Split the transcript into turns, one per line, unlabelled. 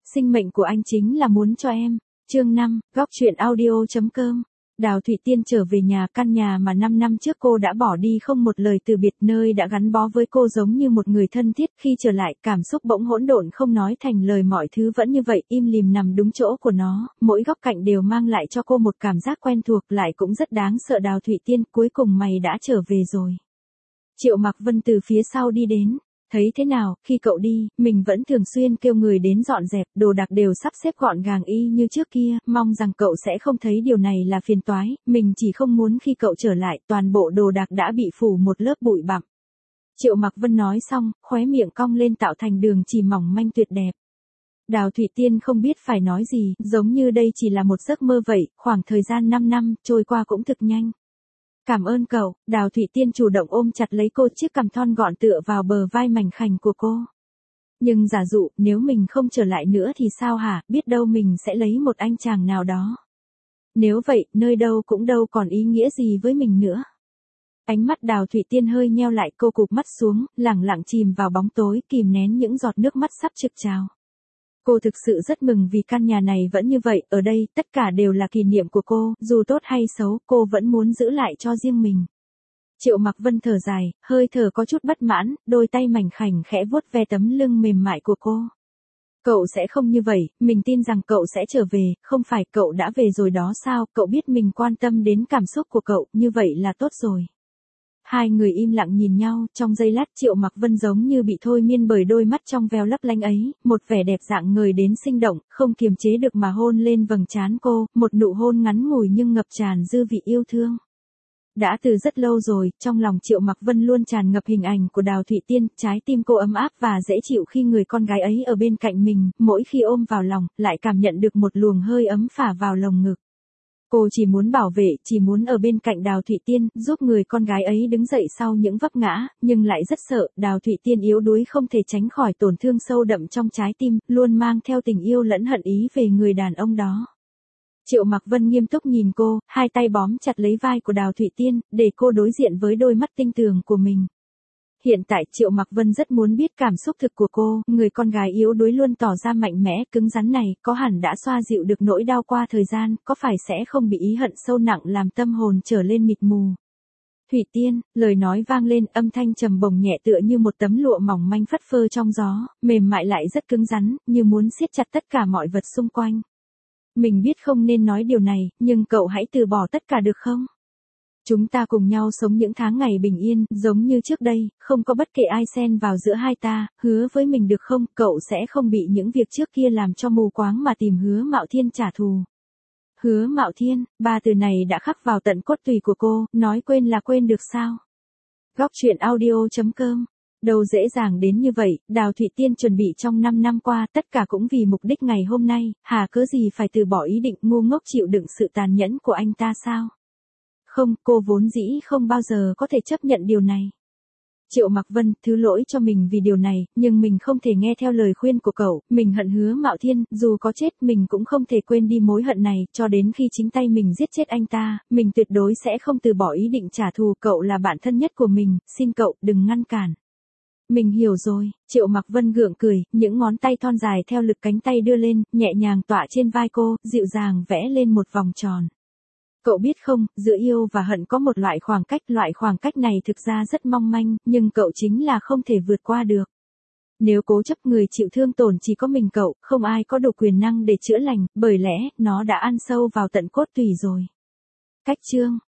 sinh mệnh của anh chính là muốn cho em. Chương 5, góc truyện audio.com. Đào Thụy Tiên trở về nhà, căn nhà mà 5 năm trước cô đã bỏ đi không một lời từ biệt, nơi đã gắn bó với cô giống như một người thân thiết. Khi trở lại, cảm xúc bỗng hỗn độn không nói thành lời, mọi thứ vẫn như vậy, im lìm nằm đúng chỗ của nó, mỗi góc cạnh đều mang lại cho cô một cảm giác quen thuộc, lại cũng rất đáng sợ. Đào Thụy Tiên, cuối cùng mày đã trở về rồi. Triệu Mặc Vân từ phía sau đi đến. Thấy thế nào, khi cậu đi, mình vẫn thường xuyên kêu người đến dọn dẹp, đồ đạc đều sắp xếp gọn gàng y như trước kia, mong rằng cậu sẽ không thấy điều này là phiền toái, mình chỉ không muốn khi cậu trở lại, toàn bộ đồ đạc đã bị phủ một lớp bụi bặm. Triệu Mặc Vân nói xong, khóe miệng cong lên tạo thành đường chỉ mỏng manh tuyệt đẹp. Đào Thụy Tiên không biết phải nói gì, giống như đây chỉ là một giấc mơ vậy, khoảng thời gian 5 năm, trôi qua cũng thực nhanh. Cảm ơn cậu, Đào Thụy Tiên chủ động ôm chặt lấy cô, chiếc cằm thon gọn tựa vào bờ vai mảnh khảnh của cô. Nhưng giả dụ, nếu mình không trở lại nữa thì sao hả, biết đâu mình sẽ lấy một anh chàng nào đó. Nếu vậy, nơi đâu cũng đâu còn ý nghĩa gì với mình nữa. Ánh mắt Đào Thụy Tiên hơi nheo lại, cô cụp mắt xuống, lẳng lặng chìm vào bóng tối, kìm nén những giọt nước mắt sắp trực trào. Cô thực sự rất mừng vì căn nhà này vẫn như vậy, ở đây, tất cả đều là kỷ niệm của cô, dù tốt hay xấu, cô vẫn muốn giữ lại cho riêng mình. Triệu Mặc Vân thở dài, hơi thở có chút bất mãn, đôi tay mảnh khảnh khẽ vuốt ve tấm lưng mềm mại của cô. Cậu sẽ không như vậy, mình tin rằng cậu sẽ trở về, không phải cậu đã về rồi đó sao, cậu biết mình quan tâm đến cảm xúc của cậu, như vậy là tốt rồi. Hai người im lặng nhìn nhau, trong giây lát Triệu Mặc Vân giống như bị thôi miên bởi đôi mắt trong veo lấp lánh ấy, một vẻ đẹp dạng người đến sinh động, không kiềm chế được mà hôn lên vầng trán cô, một nụ hôn ngắn ngủi nhưng ngập tràn dư vị yêu thương. Đã từ rất lâu rồi, trong lòng Triệu Mặc Vân luôn tràn ngập hình ảnh của Đào Thụy Tiên, trái tim cô ấm áp và dễ chịu khi người con gái ấy ở bên cạnh mình, mỗi khi ôm vào lòng, lại cảm nhận được một luồng hơi ấm phả vào lồng ngực. Cô chỉ muốn bảo vệ, chỉ muốn ở bên cạnh Đào Thụy Tiên, giúp người con gái ấy đứng dậy sau những vấp ngã, nhưng lại rất sợ, Đào Thụy Tiên yếu đuối không thể tránh khỏi tổn thương sâu đậm trong trái tim, luôn mang theo tình yêu lẫn hận ý về người đàn ông đó. Triệu Mặc Vân nghiêm túc nhìn cô, hai tay bóm chặt lấy vai của Đào Thụy Tiên, để cô đối diện với đôi mắt tinh tường của mình. Hiện tại Triệu Mặc Vân rất muốn biết cảm xúc thực của cô, người con gái yếu đuối luôn tỏ ra mạnh mẽ, cứng rắn này, có hẳn đã xoa dịu được nỗi đau qua thời gian, có phải sẽ không bị ý hận sâu nặng làm tâm hồn trở lên mịt mù. Thụy Tiên, lời nói vang lên, âm thanh trầm bổng nhẹ tựa như một tấm lụa mỏng manh phất phơ trong gió, mềm mại lại rất cứng rắn, như muốn siết chặt tất cả mọi vật xung quanh. Mình biết không nên nói điều này, nhưng cậu hãy từ bỏ tất cả được không? Chúng ta cùng nhau sống những tháng ngày bình yên, giống như trước đây, không có bất kể ai xen vào giữa hai ta, hứa với mình được không, cậu sẽ không bị những việc trước kia làm cho mù quáng mà tìm Hứa Mạo Thiên trả thù. Hứa Mạo Thiên, ba từ này đã khắc vào tận cốt tủy của cô, nói quên là quên được sao? Góc truyện audio.com. Đâu dễ dàng đến như vậy, Đào Thụy Tiên chuẩn bị trong 5 năm qua, tất cả cũng vì mục đích ngày hôm nay, hà cớ gì phải từ bỏ ý định ngu ngốc chịu đựng sự tàn nhẫn của anh ta sao? Không, cô vốn dĩ không bao giờ có thể chấp nhận điều này. Triệu Mặc Vân, thứ lỗi cho mình vì điều này, nhưng mình không thể nghe theo lời khuyên của cậu, mình hận Hứa Mạo Thiên, dù có chết mình cũng không thể quên đi mối hận này, cho đến khi chính tay mình giết chết anh ta, mình tuyệt đối sẽ không từ bỏ ý định trả thù, cậu là bạn thân nhất của mình, xin cậu, đừng ngăn cản. Mình hiểu rồi, Triệu Mặc Vân gượng cười, những ngón tay thon dài theo lực cánh tay đưa lên, nhẹ nhàng tỏa trên vai cô, dịu dàng vẽ lên một vòng tròn. Cậu biết không, giữa yêu và hận có một loại khoảng cách này thực ra rất mong manh, nhưng cậu chính là không thể vượt qua được. Nếu cố chấp, người chịu thương tổn chỉ có mình cậu, không ai có đủ quyền năng để chữa lành, bởi lẽ, nó đã ăn sâu vào tận cốt tủy rồi. Cách chương.